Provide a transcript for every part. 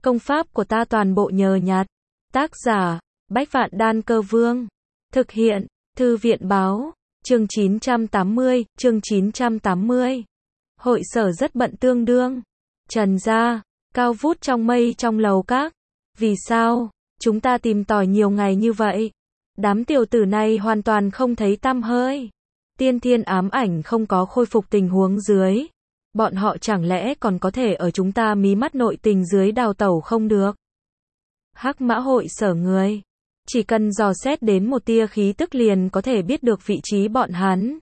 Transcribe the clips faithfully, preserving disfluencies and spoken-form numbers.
Công pháp của ta toàn bộ nhờ nhặt. Tác giả, Bách Vạn Đan Cơ Vương. Thực hiện, Thư viện báo. Chương chín trăm tám mươi, chương chín trăm tám mươi. Hội sở rất bận tương đương. Trần gia, cao vút trong mây trong lầu các. Vì sao, chúng ta tìm tòi nhiều ngày như vậy? Đám tiểu tử này hoàn toàn không thấy tăm hơi. Tiên thiên ám ảnh không có khôi phục tình huống dưới. Bọn họ chẳng lẽ còn có thể ở chúng ta mí mắt nội tình dưới đào tẩu không được? Hắc Mã hội sở người. Chỉ cần dò xét đến một tia khí tức liền có thể biết được vị trí bọn hắn.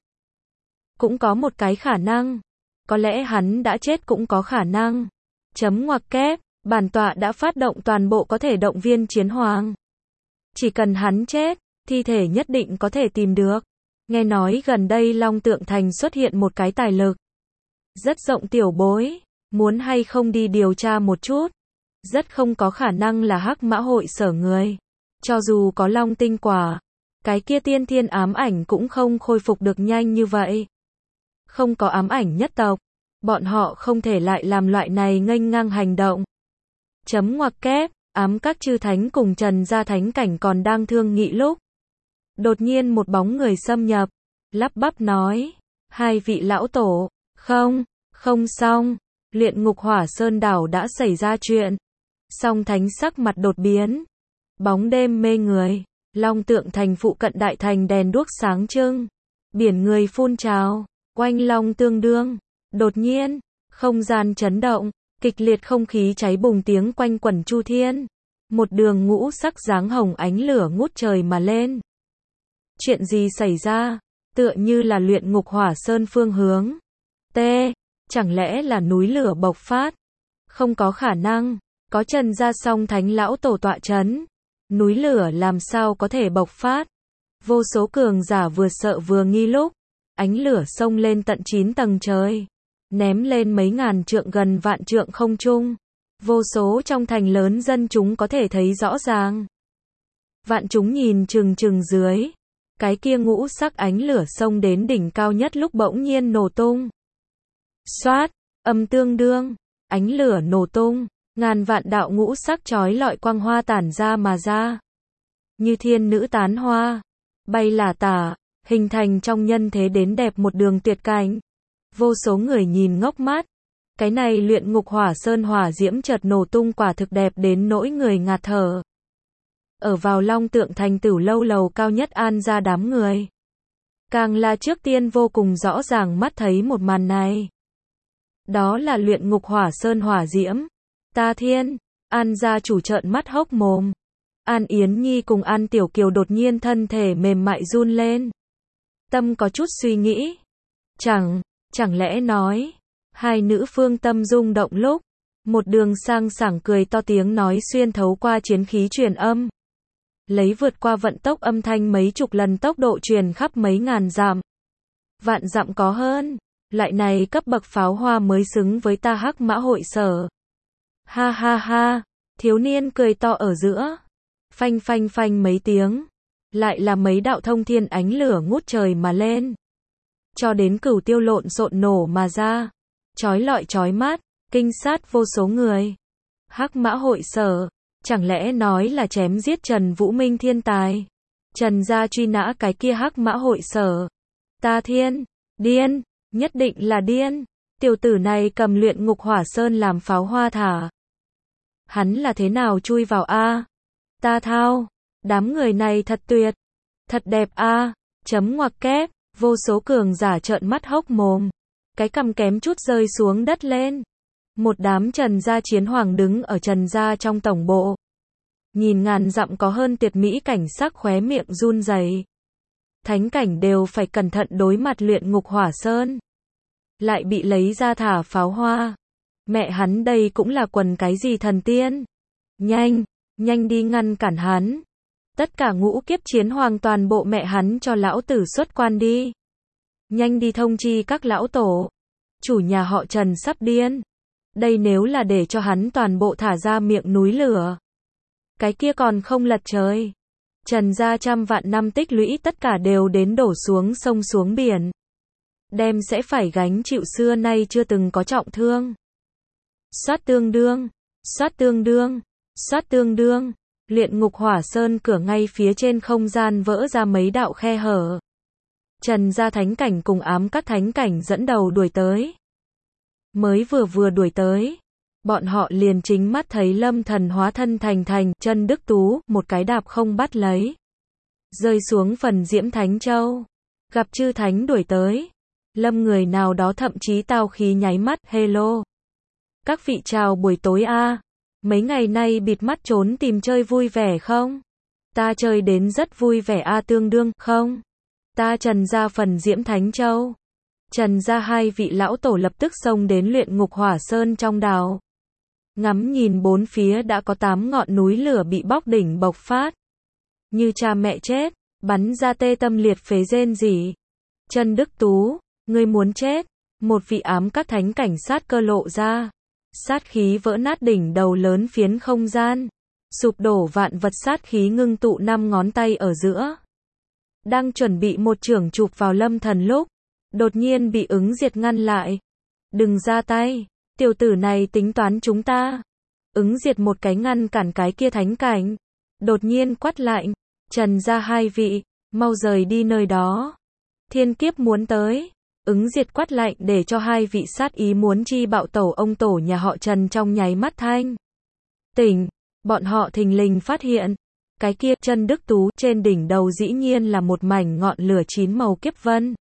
Cũng có một cái khả năng. Có lẽ hắn đã chết cũng có khả năng. Chấm ngoặc kép, bản tọa đã phát động toàn bộ có thể động viên chiến hoàng. Chỉ cần hắn chết, thi thể nhất định có thể tìm được. Nghe nói gần đây Long Tượng Thành xuất hiện một cái tài lực. Rất rộng tiểu bối, muốn hay không đi điều tra một chút. Rất không có khả năng là Hắc Mã hội sở người. Cho dù có Long tinh quả, cái kia tiên thiên ám ảnh cũng không khôi phục được nhanh như vậy. Không có ám ảnh nhất tộc, bọn họ không thể lại làm loại này nghênh ngang hành động. Chấm ngoặc kép, ám các chư thánh cùng Trần gia thánh cảnh còn đang thương nghị lúc. Đột nhiên một bóng người xâm nhập, lắp bắp nói, hai vị lão tổ, không, không xong, Luyện Ngục Hỏa Sơn đảo đã xảy ra chuyện. Song thánh sắc mặt đột biến. Bóng đêm mê người, Long Tượng Thành phụ cận đại thành đèn đuốc sáng trưng, biển người phun trào, oanh long tương đương. Đột nhiên, không gian chấn động, kịch liệt không khí cháy bùng tiếng quanh quẩn chu thiên. Một đường ngũ sắc dáng hồng ánh lửa ngút trời mà lên. Chuyện gì xảy ra? Tựa như là Luyện Ngục Hỏa Sơn phương hướng. T. Chẳng lẽ là núi lửa bộc phát? Không có khả năng, có Trần gia song thánh lão tổ tọa chấn. Núi lửa làm sao có thể bộc phát? Vô số cường giả vừa sợ vừa nghi lúc. Ánh lửa xông lên tận chín tầng trời. Ném lên mấy ngàn trượng gần vạn trượng không trung. Vô số trong thành lớn dân chúng có thể thấy rõ ràng. Vạn chúng nhìn chừng chừng dưới. Cái kia ngũ sắc ánh lửa xông đến đỉnh cao nhất lúc bỗng nhiên nổ tung. Xoát, âm tương đương, ánh lửa nổ tung, ngàn vạn đạo ngũ sắc chói lọi quang hoa tản ra mà ra. Như thiên nữ tán hoa, bay là tả, hình thành trong nhân thế đến đẹp một đường tuyệt cảnh. Vô số người nhìn ngốc mát. Cái này Luyện Ngục Hỏa Sơn hỏa diễm chợt nổ tung quả thực đẹp đến nỗi người ngạt thở. Ở vào Long Tượng Thành Tử lâu lầu cao nhất an ra đám người. Càng là trước tiên vô cùng rõ ràng mắt thấy một màn này. Đó là Luyện Ngục Hỏa Sơn hỏa diễm. Ta thiên, An gia chủ trợn mắt hốc mồm. An Yến Nhi cùng An Tiểu Kiều đột nhiên thân thể mềm mại run lên. Tâm có chút suy nghĩ. Chẳng, chẳng lẽ nói, hai nữ phương tâm rung động lúc, một đường sang sảng cười to tiếng nói xuyên thấu qua chiến khí truyền âm. Lấy vượt qua vận tốc âm thanh mấy chục lần tốc độ truyền khắp mấy ngàn dặm. Vạn dặm có hơn, loại này cấp bậc pháo hoa mới xứng với ta Hắc Mã hội sở. Ha ha ha, thiếu niên cười to ở giữa. Phanh phanh phanh mấy tiếng. Lại là mấy đạo thông thiên ánh lửa ngút trời mà lên. Cho đến cửu tiêu lộn xộn nổ mà ra. Chói lọi chói mát, kinh sát vô số người. Hắc Mã hội sở, chẳng lẽ nói là chém giết Trần Vũ Minh thiên tài. Trần gia truy nã cái kia Hắc Mã hội sở. Ta thiên, điên, nhất định là điên. Tiểu tử này cầm Luyện Ngục Hỏa Sơn làm pháo hoa thả. Hắn là thế nào chui vào a? Ta thao, đám người này thật tuyệt, thật đẹp a. Chấm ngoặc kép, vô số cường giả trợn mắt hốc mồm. Cái cằm kém chút rơi xuống đất lên. Một đám Trần gia chiến hoàng đứng ở Trần gia trong tổng bộ. Nhìn ngàn dặm có hơn tuyệt mỹ cảnh sắc khóe miệng run rẩy. Thánh cảnh đều phải cẩn thận đối mặt Luyện Ngục Hỏa Sơn. Lại bị lấy ra thả pháo hoa. Mẹ hắn đây cũng là quần cái gì thần tiên. Nhanh, nhanh đi ngăn cản hắn. Tất cả ngũ kiếp chiến hoàng toàn bộ mẹ hắn cho lão tử xuất quan đi. Nhanh đi thông chi các lão tổ. Chủ nhà họ Trần sắp điên. Đây nếu là để cho hắn toàn bộ thả ra miệng núi lửa. Cái kia còn không lật trời. Trần gia trăm vạn năm tích lũy tất cả đều đến đổ xuống sông xuống biển. Đem sẽ phải gánh chịu xưa nay chưa từng có trọng thương. Xoát tương đương, Xoát tương đương, xoát tương đương, luyện ngục hỏa sơn cửa ngay phía trên không gian vỡ ra mấy đạo khe hở. Trần gia thánh cảnh cùng ám các thánh cảnh dẫn đầu đuổi tới. Mới vừa vừa đuổi tới, bọn họ liền chính mắt thấy Lâm Thần hóa thân thành thành chân Đức Tú, một cái đạp không bắt lấy, rơi xuống phần Diễm Thánh Châu. Gặp chư thánh đuổi tới, Lâm người nào đó thậm chí tao khí nháy mắt, hello. Các vị chào buổi tối a, mấy ngày nay bịt mắt trốn tìm chơi vui vẻ không? Ta chơi đến rất vui vẻ a tương đương, không? Ta Trần gia phần Diễm Thánh Châu. Trần gia hai vị lão tổ lập tức xông đến luyện ngục hỏa sơn trong đào. Ngắm nhìn bốn phía đã có tám ngọn núi lửa bị bóc đỉnh bộc phát. Như cha mẹ chết, bắn ra tê tâm liệt phế rên rỉ. Chân Đức Tú, ngươi muốn chết, một vị ám các thánh cảnh sát cơ lộ ra. Sát khí vỡ nát đỉnh đầu lớn phiến không gian. Sụp đổ vạn vật sát khí ngưng tụ năm ngón tay ở giữa. Đang chuẩn bị một chưởng chụp vào Lâm Thần lúc, đột nhiên bị ứng diệt ngăn lại. Đừng ra tay, tiểu tử này tính toán chúng ta. Ứng diệt một cái ngăn cản cái kia thánh cảnh. Đột nhiên quát lạnh, Trần gia hai vị, mau rời đi nơi đó. Thiên kiếp muốn tới. Ứng diệt quát lạnh để cho hai vị sát ý muốn chi bạo tẩu ông tổ nhà họ Trần trong nháy mắt thanh tỉnh. Bọn họ thình lình phát hiện, cái kia chân Đức Tú trên đỉnh đầu dĩ nhiên là một mảnh ngọn lửa chín màu kiếp vân.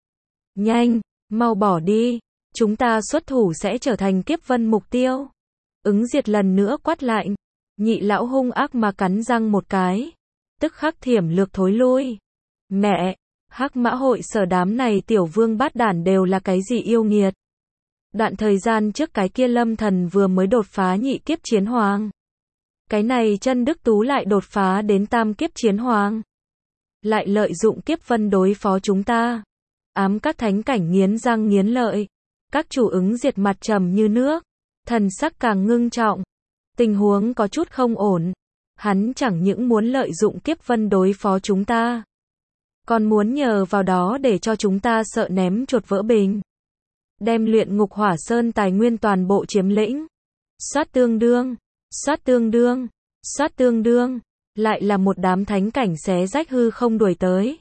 Nhanh, mau bỏ đi, chúng ta xuất thủ sẽ trở thành kiếp vân mục tiêu. Ứng diệt lần nữa quát lạnh, nhị lão hung ác mà cắn răng một cái, tức khắc thiểm lược thối lui. Mẹ, Hắc Mã hội sở đám này tiểu vương bát đản đều là cái gì yêu nghiệt. Đoạn thời gian trước cái kia Lâm Thần vừa mới đột phá nhị kiếp chiến hoàng. Cái này chân Đức Tú lại đột phá đến tam kiếp chiến hoàng. Lại lợi dụng kiếp vân đối phó chúng ta. Ám các thánh cảnh nghiến răng nghiến lợi. Các chủ ứng diệt mặt trầm như nước. Thần sắc càng ngưng trọng. Tình huống có chút không ổn. Hắn chẳng những muốn lợi dụng kiếp vân đối phó chúng ta, còn muốn nhờ vào đó để cho chúng ta sợ ném chuột vỡ bình. Đem luyện ngục hỏa sơn tài nguyên toàn bộ chiếm lĩnh. Xoát tương đương, xoát tương đương, xoát tương đương. Lại là một đám thánh cảnh xé rách hư không đuổi tới.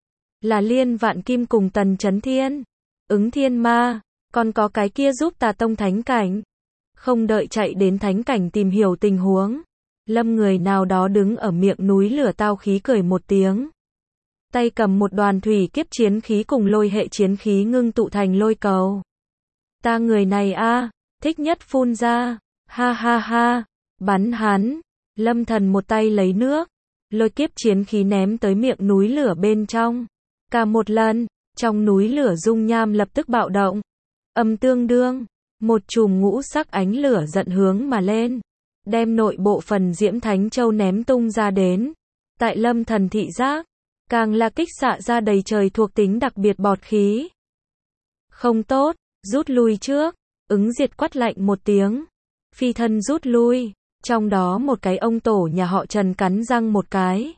Là Liên Vạn Kim cùng Tần Chấn Thiên, Ứng Thiên Ma, còn có cái kia giúp Tà Tông thánh cảnh. Không đợi chạy đến thánh cảnh tìm hiểu tình huống, Lâm người nào đó đứng ở miệng núi lửa tao khí cười một tiếng. Tay cầm một đoàn thủy kiếp chiến khí cùng lôi hệ chiến khí ngưng tụ thành lôi cầu. Ta người này a, thích nhất phun ra, ha ha ha, bắn hắn. Lâm Thần một tay lấy nước, lôi kiếp chiến khí ném tới miệng núi lửa bên trong. Cả một lần, trong núi lửa dung nham lập tức bạo động. Âm tương đương, một chùm ngũ sắc ánh lửa giận hướng mà lên, đem nội bộ phần Diễm Thánh Châu ném tung ra đến. Tại Lâm Thần thị giác, càng là kích xạ ra đầy trời thuộc tính đặc biệt bọt khí. Không tốt, rút lui trước. Ứng diệt quát lạnh một tiếng, phi thân rút lui. Trong đó một cái ông tổ nhà họ Trần cắn răng một cái,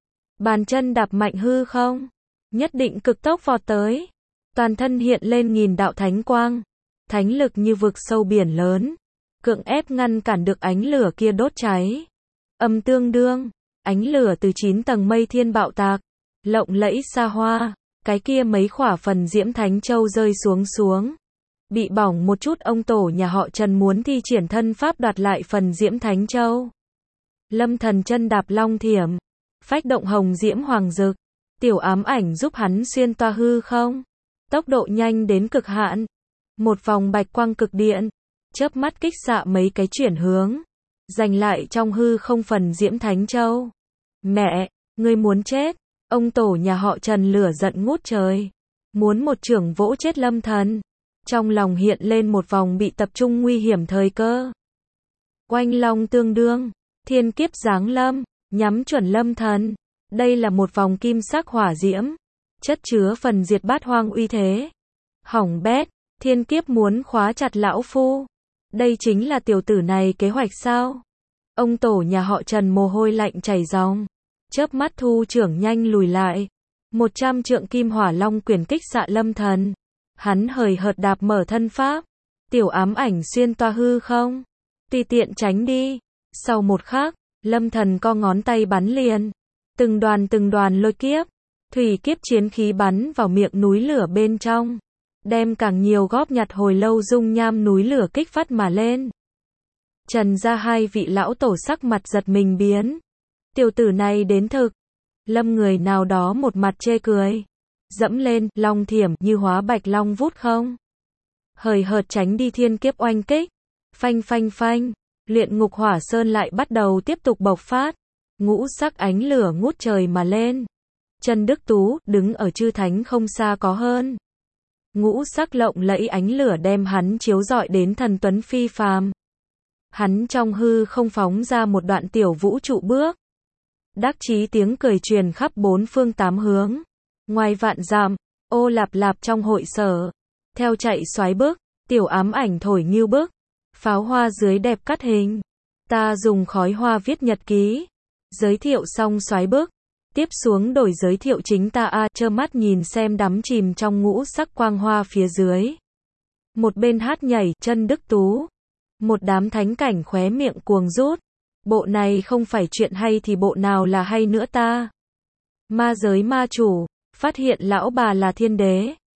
bàn chân đạp mạnh hư không, nhất định cực tốc vọt tới. Toàn thân hiện lên nghìn đạo thánh quang, thánh lực như vực sâu biển lớn, cưỡng ép ngăn cản được ánh lửa kia đốt cháy. Âm tương đương, ánh lửa từ chín tầng mây thiên bạo tạc, lộng lẫy xa hoa. Cái kia mấy khỏa phần Diễm Thánh Châu rơi xuống xuống. Bị bỏng một chút ông tổ nhà họ Trần muốn thi triển thân pháp đoạt lại phần Diễm Thánh Châu. Lâm Thần chân đạp long thiểm, phách động hồng diễm hoàng dực, tiểu ám ảnh giúp hắn xuyên toa hư không. Tốc độ nhanh đến cực hạn. Một vòng bạch quang cực điện, chớp mắt kích xạ mấy cái chuyển hướng, giành lại trong hư không phần Diễm Thánh Châu. Mẹ, ngươi muốn chết. Ông tổ nhà họ Trần lửa giận ngút trời, muốn một chưởng vỗ chết Lâm Thần. Trong lòng hiện lên một vòng bị tập trung nguy hiểm thời cơ. Oanh long tương đương, thiên kiếp giáng lâm, nhắm chuẩn Lâm Thần. Đây là một vòng kim sắc hỏa diễm, chất chứa phần diệt bát hoang uy thế. Hỏng bét, thiên kiếp muốn khóa chặt lão phu. Đây chính là tiểu tử này kế hoạch sao? Ông tổ nhà họ Trần mồ hôi lạnh chảy ròng, chớp mắt thu trưởng nhanh lùi lại. Một trăm trượng kim hỏa long quyền kích xạ Lâm Thần. Hắn hời hợt đạp mở thân pháp, tiểu ám ảnh xuyên toa hư không. tùy tiện tránh đi. Sau một khắc, Lâm Thần co ngón tay bắn liền. Từng đoàn từng đoàn lôi kiếp, thủy kiếp chiến khí bắn vào miệng núi lửa bên trong. Đem càng nhiều góp nhặt hồi lâu dung nham núi lửa kích phát mà lên. Trần gia hai vị lão tổ sắc mặt giật mình biến. Tiểu tử này đến thực. Lâm người nào đó một mặt chê cười. Dẫm lên, long thiểm như hóa bạch long vút không. Hời hợt tránh đi thiên kiếp oanh kích. Phanh phanh phanh, luyện ngục hỏa sơn lại bắt đầu tiếp tục bộc phát. Ngũ sắc ánh lửa ngút trời mà lên. Trần Đức Tú, đứng ở chư thánh không xa có hơn. Ngũ sắc lộng lẫy ánh lửa đem hắn chiếu rọi đến thần tuấn phi phàm. Hắn trong hư không phóng ra một đoạn tiểu vũ trụ bước. Đắc chí tiếng cười truyền khắp bốn phương tám hướng. Ngoài vạn dặm, ô lạp lạp trong hội sở. Theo chạy xoáy bước, tiểu ám ảnh thổi nghiêu bước. Pháo hoa dưới đẹp cắt hình. Ta dùng khói hoa viết nhật ký. Giới thiệu xong xoáy bước. Tiếp xuống đổi giới thiệu chính ta a, trơ mắt nhìn xem đắm chìm trong ngũ sắc quang hoa phía dưới. Một bên hát nhảy, Trần Đức Tú. Một đám thánh cảnh khóe miệng cuồng rút. Bộ này không phải chuyện hay thì bộ nào là hay nữa ta. Ma giới ma chủ, phát hiện lão bà là thiên đế.